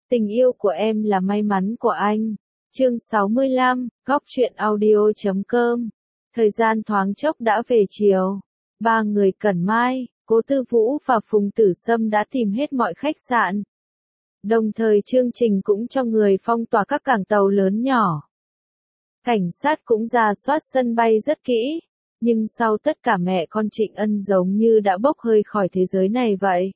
Tình yêu của em là may mắn của anh. Chương 65, Góc truyện audio.com. Thời gian thoáng chốc đã về chiều. Ba người Cẩn Mai, Cố Tư Vũ và Phùng Tử Sâm đã tìm hết mọi khách sạn. Đồng thời chương trình cũng cho người phong tỏa các cảng tàu lớn nhỏ. Cảnh sát cũng rà soát sân bay rất kỹ. Nhưng sau tất cả mẹ con Trịnh Ân giống như đã bốc hơi khỏi thế giới này vậy.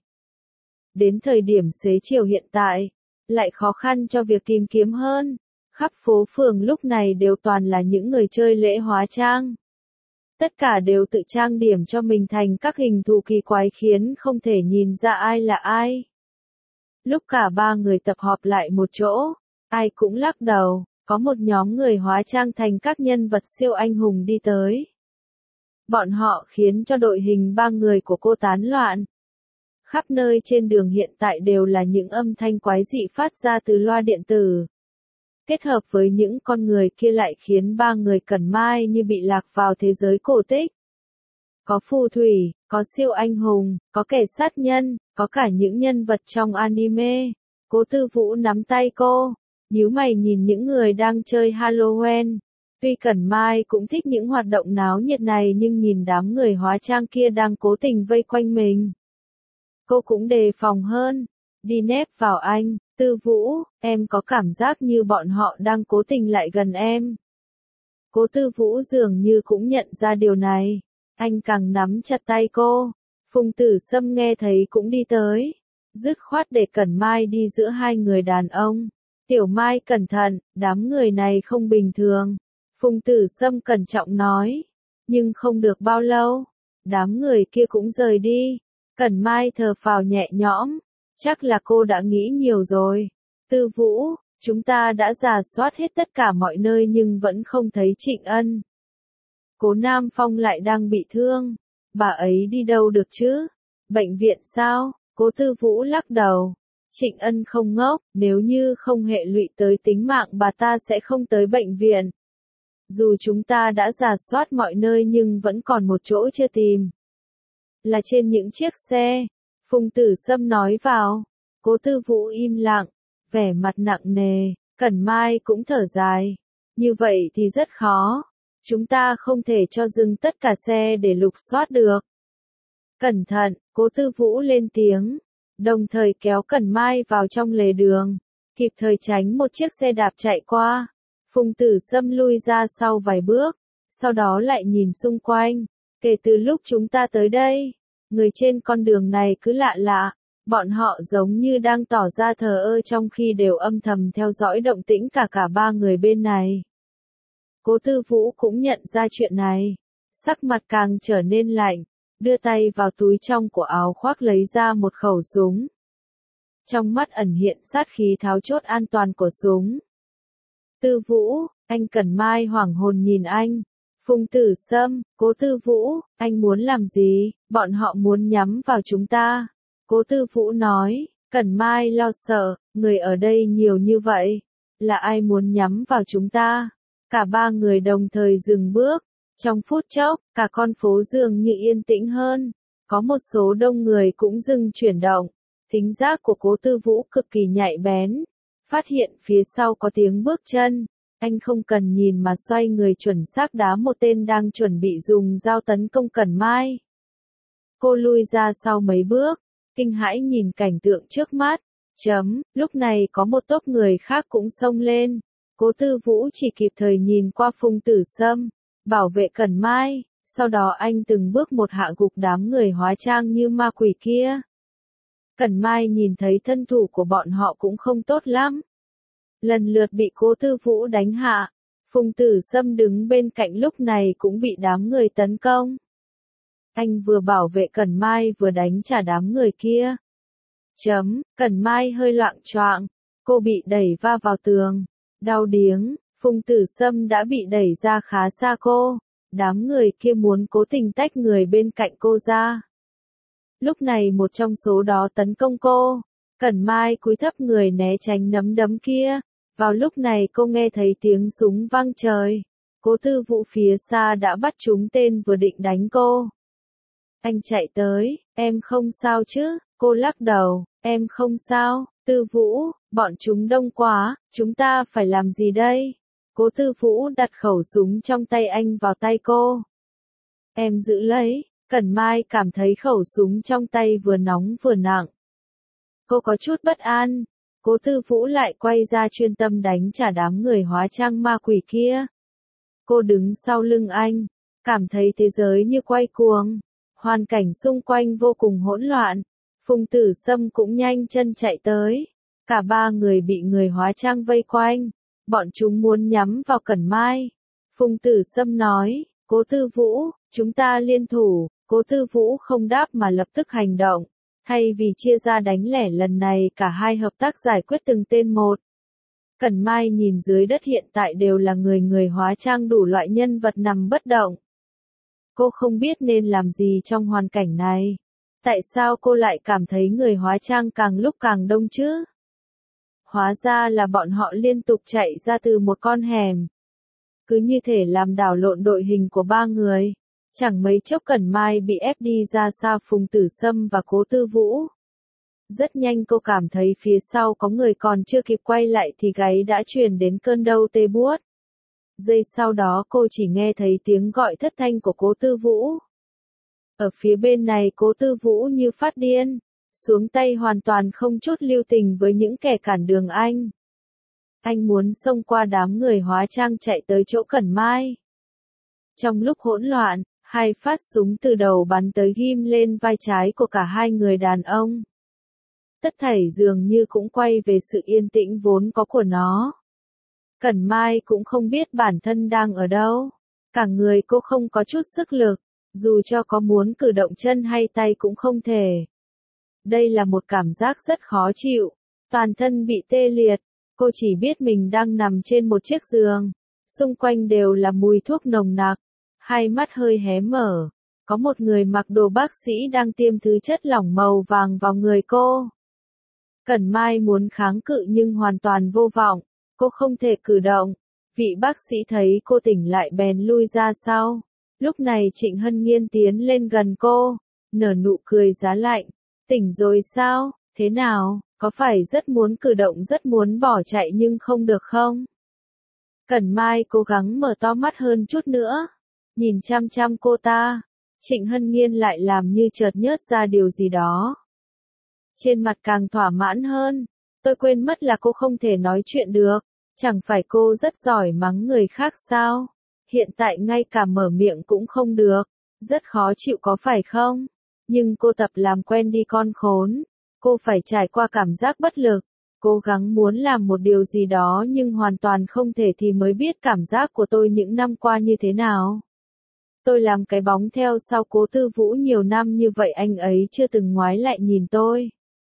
Đến thời điểm xế chiều hiện tại, lại khó khăn cho việc tìm kiếm hơn. Khắp phố phường lúc này đều toàn là những người chơi lễ hóa trang. Tất cả đều tự trang điểm cho mình thành các hình thù kỳ quái khiến không thể nhìn ra ai là ai. Lúc cả ba người tập họp lại một chỗ, ai cũng lắc đầu, có một nhóm người hóa trang thành các nhân vật siêu anh hùng đi tới. Bọn họ khiến cho đội hình ba người của cô tán loạn. Khắp nơi trên đường hiện tại đều là những âm thanh quái dị phát ra từ loa điện tử. Kết hợp với những con người kia lại khiến ba người Cẩn Mai như bị lạc vào thế giới cổ tích. Có phù thủy, có siêu anh hùng, có kẻ sát nhân, có cả những nhân vật trong anime. Cố Tư Vũ nắm tay cô, nhíu mày nhìn những người đang chơi Halloween. Tuy Cẩn Mai cũng thích những hoạt động náo nhiệt này nhưng nhìn đám người hóa trang kia đang cố tình vây quanh mình. Cô cũng đề phòng hơn, đi nép vào anh, Tư Vũ, em có cảm giác như bọn họ đang cố tình lại gần em. Cố Tư Vũ dường như cũng nhận ra điều này, anh càng nắm chặt tay cô. Phùng Tử Sâm nghe thấy cũng đi tới, dứt khoát để Cẩn Mai đi giữa hai người đàn ông. Tiểu Mai cẩn thận, đám người này không bình thường. Phùng Tử Sâm cẩn trọng nói, nhưng không được bao lâu, đám người kia cũng rời đi. Cẩn Mai thở phào nhẹ nhõm, chắc là cô đã nghĩ nhiều rồi. Tư Vũ, chúng ta đã rà soát hết tất cả mọi nơi nhưng vẫn không thấy Trịnh Ân. Cố Nam Phong lại đang bị thương, bà ấy đi đâu được chứ? Bệnh viện sao? Cố Tư Vũ lắc đầu. Trịnh Ân không ngốc, nếu như không hệ lụy tới tính mạng bà ta sẽ không tới bệnh viện. Dù chúng ta đã rà soát mọi nơi nhưng vẫn còn một chỗ chưa tìm. Là trên những chiếc xe. Phùng Tử Sâm nói vào. Cố Tư Vũ im lặng, vẻ mặt nặng nề. Cẩn Mai cũng thở dài. Như vậy thì rất khó. Chúng ta không thể cho dừng tất cả xe để lục soát được. Cẩn thận, Cố Tư Vũ lên tiếng. Đồng thời kéo Cẩn Mai vào trong lề đường. Kịp thời tránh một chiếc xe đạp chạy qua. Phùng Tử Sâm lui ra sau vài bước. Sau đó lại nhìn xung quanh. Kể từ lúc chúng ta tới đây, người trên con đường này cứ lạ lạ. Bọn họ giống như đang tỏ ra thờ ơ trong khi đều âm thầm theo dõi động tĩnh cả ba người bên này. Cố Tư Vũ cũng nhận ra chuyện này. Sắc mặt càng trở nên lạnh. Đưa tay vào túi trong của áo khoác lấy ra một khẩu súng. Trong mắt ẩn hiện sát khí tháo chốt an toàn của súng. Tư Vũ, anh Cẩn Mai hoảng hồn nhìn anh. Phùng Tử Sâm, Cố Tư Vũ, anh muốn làm gì? Bọn họ muốn nhắm vào chúng ta. Cố Tư Vũ nói, Cẩn Mai lo sợ, người ở đây nhiều như vậy. Là ai muốn nhắm vào chúng ta? Cả ba người đồng thời dừng bước. Trong phút chốc, cả con phố dường như yên tĩnh hơn. Có một số đông người cũng dừng chuyển động. Thính giác của Cố Tư Vũ cực kỳ nhạy bén. Phát hiện phía sau có tiếng bước chân. Anh không cần nhìn mà xoay người chuẩn xác đá một tên đang chuẩn bị dùng dao tấn công Cẩn Mai. Cô lui ra sau mấy bước, kinh hãi nhìn cảnh tượng trước mắt. Lúc này có một tốp người khác cũng xông lên. Cố Tư Vũ chỉ kịp thời nhìn qua Phùng Tử Sâm, bảo vệ Cẩn Mai, sau đó anh từng bước một hạ gục đám người hóa trang như ma quỷ kia. Cẩn Mai nhìn thấy thân thủ của bọn họ cũng không tốt lắm. Lần lượt bị Cố Tư Vũ đánh hạ. Phùng Tử Sâm đứng bên cạnh lúc này cũng bị đám người tấn công. Anh vừa bảo vệ Cẩn Mai vừa đánh trả đám người kia. Cẩn Mai hơi loạng choạng. Cô bị đẩy va vào tường. Đau điếng, Phùng Tử Sâm đã bị đẩy ra khá xa cô. Đám người kia muốn cố tình tách người bên cạnh cô ra. Lúc này một trong số đó tấn công cô. Cẩn Mai cúi thấp người né tránh nắm đấm kia. Vào lúc này cô nghe thấy tiếng súng vang trời. Cố Tư Vũ phía xa đã bắt trúng tên vừa định đánh cô. Anh chạy tới, em không sao chứ? Cô lắc đầu, em không sao, Tư Vũ, bọn chúng đông quá, chúng ta phải làm gì đây? Cố Tư Vũ đặt khẩu súng trong tay anh vào tay cô. Em giữ lấy. Cẩn Mai cảm thấy khẩu súng trong tay vừa nóng vừa nặng. Cô có chút bất an. Cố Tư Vũ lại quay ra chuyên tâm đánh trả đám người hóa trang ma quỷ kia. Cô đứng sau lưng anh, cảm thấy thế giới như quay cuồng. Hoàn cảnh xung quanh vô cùng hỗn loạn. Phùng Tử Sâm cũng nhanh chân chạy tới. Cả ba người bị người hóa trang vây quanh. Bọn chúng muốn nhắm vào Cẩn Mai. Phùng Tử Sâm nói, Cố Tư Vũ, chúng ta liên thủ. Cố Tư Vũ không đáp mà lập tức hành động. Thay vì chia ra đánh lẻ lần này cả hai hợp tác giải quyết từng tên một. Cẩn Mai nhìn dưới đất hiện tại đều là người hóa trang đủ loại nhân vật nằm bất động. Cô không biết nên làm gì trong hoàn cảnh này. Tại sao cô lại cảm thấy người hóa trang càng lúc càng đông chứ? Hóa ra là bọn họ liên tục chạy ra từ một con hẻm. Cứ như thể làm đảo lộn đội hình của ba người. Chẳng mấy chốc Cẩn Mai bị ép đi ra xa Phùng Tử Sâm và Cố Tư Vũ. Rất nhanh cô cảm thấy phía sau có người còn chưa kịp quay lại thì gáy đã truyền đến cơn đau tê buốt. Giây sau đó cô chỉ nghe thấy tiếng gọi thất thanh của Cố Tư Vũ. Ở phía bên này Cố Tư Vũ như phát điên, xuống tay hoàn toàn không chút lưu tình với những kẻ cản đường anh. Anh muốn xông qua đám người hóa trang chạy tới chỗ Cẩn Mai. Trong lúc hỗn loạn, hai phát súng từ đầu bắn tới ghim lên vai trái của cả hai người đàn ông. Tất thảy dường như cũng quay về sự yên tĩnh vốn có của nó. Cẩn Mai cũng không biết bản thân đang ở đâu. Cả người cô không có chút sức lực, dù cho có muốn cử động chân hay tay cũng không thể. Đây là một cảm giác rất khó chịu, toàn thân bị tê liệt, cô chỉ biết mình đang nằm trên một chiếc giường. Xung quanh đều là mùi thuốc nồng nặc, hai mắt hơi hé mở. Có một người mặc đồ bác sĩ đang tiêm thứ chất lỏng màu vàng vào người cô. Cẩn Mai muốn kháng cự nhưng hoàn toàn vô vọng, cô không thể cử động. Vị bác sĩ thấy cô tỉnh lại bèn lui ra sau. Lúc này Trịnh Hân Nhiên tiến lên gần cô, nở nụ cười giá lạnh. Tỉnh rồi sao, thế nào, có phải rất muốn cử động rất muốn bỏ chạy nhưng không được không? Cẩn Mai cố gắng mở to mắt hơn chút nữa, nhìn chăm chăm cô ta. Trịnh Hân Nhiên lại làm như chợt nhớ ra điều gì đó. Trên mặt càng thỏa mãn hơn, tôi quên mất là cô không thể nói chuyện được, chẳng phải cô rất giỏi mắng người khác sao? Hiện tại ngay cả mở miệng cũng không được, rất khó chịu có phải không? Nhưng cô tập làm quen đi con khốn, cô phải trải qua cảm giác bất lực, cố gắng muốn làm một điều gì đó nhưng hoàn toàn không thể thì mới biết cảm giác của tôi những năm qua như thế nào. Tôi làm cái bóng theo sau Cố Tư Vũ nhiều năm như vậy anh ấy chưa từng ngoái lại nhìn tôi.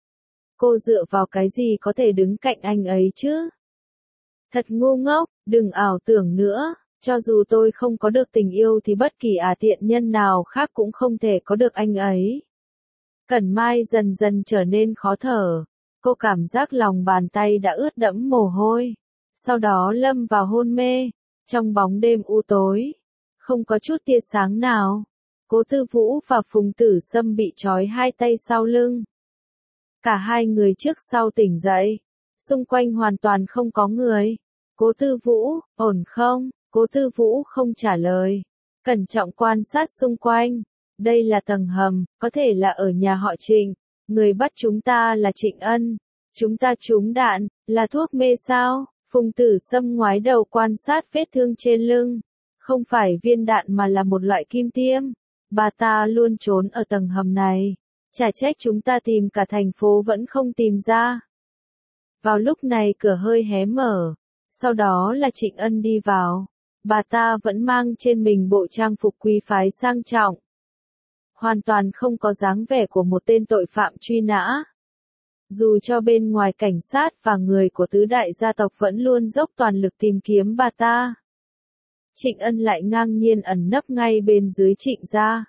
Cô dựa vào cái gì có thể đứng cạnh anh ấy chứ? Thật ngu ngốc, đừng ảo tưởng nữa, cho dù tôi không có được tình yêu thì bất kỳ tiện nhân nào khác cũng không thể có được anh ấy. Cẩn Mai dần dần trở nên khó thở, cô cảm giác lòng bàn tay đã ướt đẫm mồ hôi, sau đó lâm vào hôn mê, trong bóng đêm u tối, không có chút tia sáng nào. Cố Tư Vũ và Phùng Tử Sâm bị trói hai tay sau lưng. Cả hai người trước sau tỉnh dậy, xung quanh hoàn toàn không có người. Cố Tư Vũ, ổn không? Cố Tư Vũ không trả lời, cẩn trọng quan sát xung quanh. Đây là tầng hầm, có thể là ở nhà họ Trịnh. Người bắt chúng ta là Trịnh Ân. Chúng ta trúng đạn, là thuốc mê sao? Phùng Tử Sâm ngoái đầu quan sát vết thương trên lưng. Không phải viên đạn mà là một loại kim tiêm. Bà ta luôn trốn ở tầng hầm này. Chả trách chúng ta tìm cả thành phố vẫn không tìm ra. Vào lúc này cửa hơi hé mở. Sau đó là Trịnh Ân đi vào. Bà ta vẫn mang trên mình bộ trang phục quý phái sang trọng. Hoàn toàn không có dáng vẻ của một tên tội phạm truy nã. Dù cho bên ngoài cảnh sát và người của tứ đại gia tộc vẫn luôn dốc toàn lực tìm kiếm bà ta. Trịnh Ân lại ngang nhiên ẩn nấp ngay bên dưới Trịnh gia.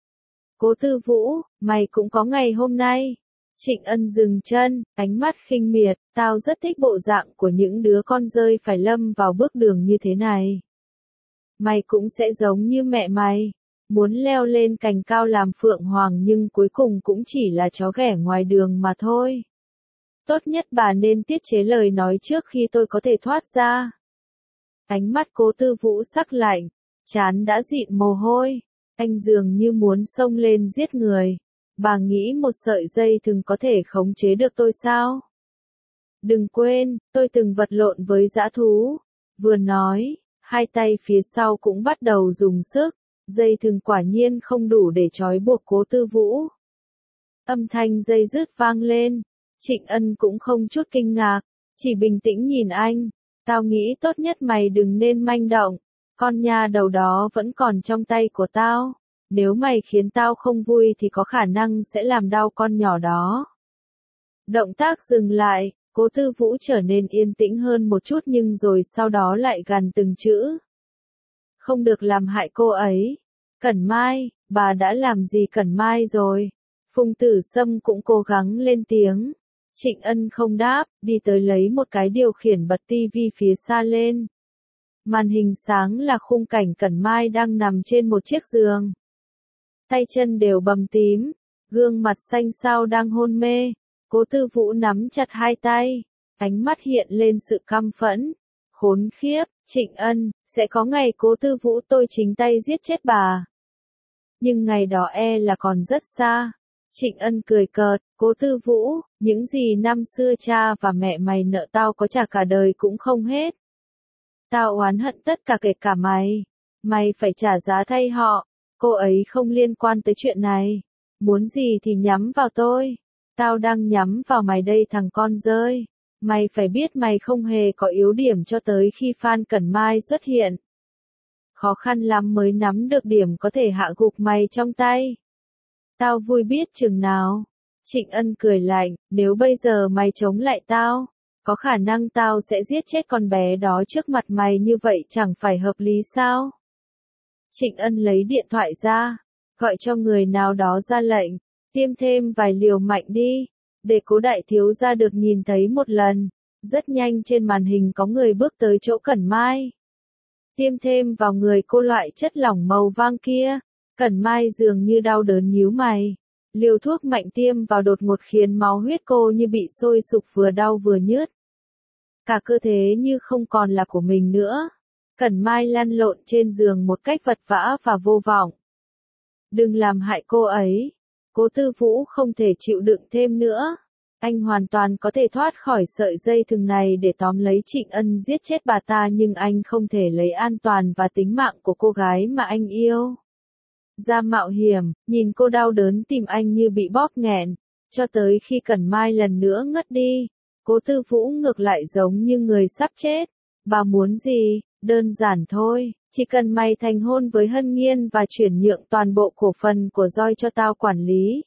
Cố Tư Vũ, mày cũng có ngày hôm nay. Trịnh Ân dừng chân, ánh mắt khinh miệt, tao rất thích bộ dạng của những đứa con rơi phải lâm vào bước đường như thế này. Mày cũng sẽ giống như mẹ mày, muốn leo lên cành cao làm phượng hoàng nhưng cuối cùng cũng chỉ là chó ghẻ ngoài đường mà thôi. Tốt nhất bà nên tiết chế lời nói trước khi tôi có thể thoát ra. Ánh mắt Cố Tư Vũ sắc lạnh, trán đã dịn mồ hôi, anh dường như muốn xông lên giết người. Bà nghĩ một sợi dây thừng có thể khống chế được tôi sao? Đừng quên, tôi từng vật lộn với dã thú. Vừa nói, hai tay phía sau cũng bắt đầu dùng sức, dây thừng quả nhiên không đủ để trói buộc Cố Tư Vũ. Âm thanh dây dứt vang lên, Trịnh Ân cũng không chút kinh ngạc, chỉ bình tĩnh nhìn anh. Tao nghĩ tốt nhất mày đừng nên manh động, con nha đầu đó vẫn còn trong tay của tao. Nếu mày khiến tao không vui thì có khả năng sẽ làm đau con nhỏ đó. Động tác dừng lại, Cố Tư Vũ trở nên yên tĩnh hơn một chút nhưng rồi sau đó lại gằn từng chữ. Không được làm hại cô ấy. Cẩn Mai, bà đã làm gì Cẩn Mai rồi? Phùng Tử Sâm cũng cố gắng lên tiếng. Trịnh Ân không đáp, đi tới lấy một cái điều khiển bật tivi phía xa lên. Màn hình sáng là khung cảnh Cẩn Mai đang nằm trên một chiếc giường. Tay chân đều bầm tím, gương mặt xanh xao đang hôn mê. Cố Tư Vũ nắm chặt hai tay, ánh mắt hiện lên sự căm phẫn. Khốn khiếp, Trịnh Ân, sẽ có ngày Cố Tư Vũ tôi chính tay giết chết bà. Nhưng ngày đó là còn rất xa. Trịnh Ân cười cợt, Cố Tư Vũ, những gì năm xưa cha và mẹ mày nợ tao có trả cả đời cũng không hết. Tao oán hận tất cả kể cả mày. Mày phải trả giá thay họ. Cô ấy không liên quan tới chuyện này. Muốn gì thì nhắm vào tôi. Tao đang nhắm vào mày đây thằng con dơi. Mày phải biết mày không hề có yếu điểm cho tới khi Phan Cẩn Mai xuất hiện. Khó khăn lắm mới nắm được điểm có thể hạ gục mày trong tay. Tao vui biết chừng nào. Trịnh Ân cười lạnh, nếu bây giờ mày chống lại tao, có khả năng tao sẽ giết chết con bé đó trước mặt mày, như vậy chẳng phải hợp lý sao? Trịnh Ân lấy điện thoại ra, gọi cho người nào đó ra lệnh, tiêm thêm vài liều mạnh đi, để Cố đại thiếu gia được nhìn thấy một lần. Rất nhanh trên màn hình có người bước tới chỗ Cẩn Mai. Tiêm thêm vào người cô loại chất lỏng màu vàng kia. Cẩn Mai dường như đau đớn nhíu mày. Liều thuốc mạnh tiêm vào đột ngột khiến máu huyết cô như bị sôi sục, vừa đau vừa nhớt. Cả cơ thể như không còn là của mình nữa. Cẩn Mai lăn lộn trên giường một cách vật vã và vô vọng. Đừng làm hại cô ấy. Cố Tư Vũ không thể chịu đựng thêm nữa. Anh hoàn toàn có thể thoát khỏi sợi dây thừng này để tóm lấy Trịnh Ân giết chết bà ta, nhưng anh không thể lấy an toàn và tính mạng của cô gái mà anh yêu ra mạo hiểm. Nhìn cô đau đớn tim anh như bị bóp nghẹn, cho tới khi Cẩn Mai lần nữa ngất đi. Cố Tư Vũ ngược lại giống như người sắp chết. Bà muốn gì? Đơn giản thôi, chỉ cần mày thành hôn với Hân Nghiên và chuyển nhượng toàn bộ cổ phần của Joy cho tao quản lý.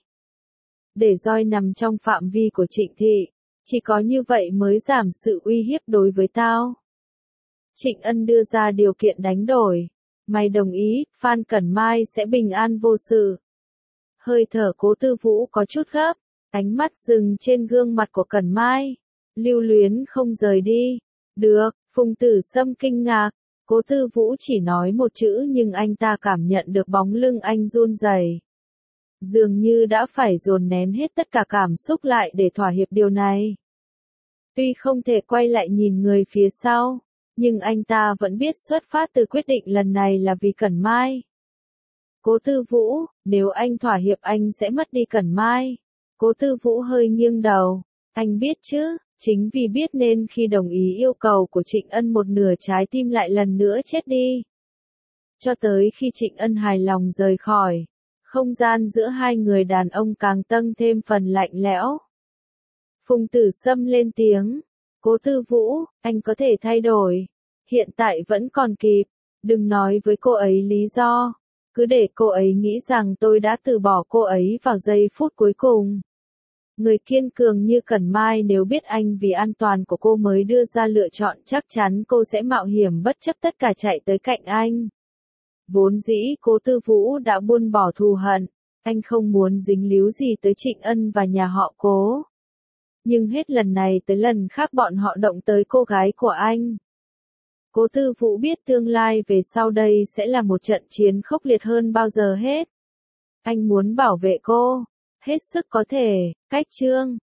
Để Joy nằm trong phạm vi của Trịnh thị, chỉ có như vậy mới giảm sự uy hiếp đối với tao. Trịnh Ân đưa ra điều kiện đánh đổi. Mày đồng ý, Phan Cẩn Mai sẽ bình an vô sự. Hơi thở Cố Tư Vũ có chút gấp, ánh mắt dừng trên gương mặt của Cẩn Mai. Lưu luyến không rời đi. Được, Phùng Tử Sâm kinh ngạc. Cố Tư Vũ chỉ nói một chữ nhưng anh ta cảm nhận được bóng lưng anh run rẩy. Dường như đã phải dồn nén hết tất cả cảm xúc lại để thỏa hiệp điều này. Tuy không thể quay lại nhìn người phía sau, nhưng anh ta vẫn biết xuất phát từ quyết định lần này là vì Cẩn Mai. Cố Tư Vũ, nếu anh thỏa hiệp anh sẽ mất đi Cẩn Mai. Cố Tư Vũ hơi nghiêng đầu. Anh biết chứ, chính vì biết nên khi đồng ý yêu cầu của Trịnh Ân, một nửa trái tim lại lần nữa chết đi. Cho tới khi Trịnh Ân hài lòng rời khỏi, không gian giữa hai người đàn ông càng tăng thêm phần lạnh lẽo. Phùng Tử Sâm lên tiếng. Cố Tư Vũ, anh có thể thay đổi. Hiện tại vẫn còn kịp. Đừng nói với cô ấy lý do. Cứ để cô ấy nghĩ rằng tôi đã từ bỏ cô ấy vào giây phút cuối cùng. Người kiên cường như Cẩn Mai nếu biết anh vì an toàn của cô mới đưa ra lựa chọn, chắc chắn cô sẽ mạo hiểm bất chấp tất cả chạy tới cạnh anh. Vốn dĩ Cố Tư Vũ đã buông bỏ thù hận. Anh không muốn dính líu gì tới Trịnh Ân và nhà họ Cố. Nhưng hết lần này tới lần khác bọn họ động tới cô gái của anh. Cố Tư Vũ biết tương lai về sau đây sẽ là một trận chiến khốc liệt hơn bao giờ hết. Anh muốn bảo vệ cô, hết sức có thể. Cách chương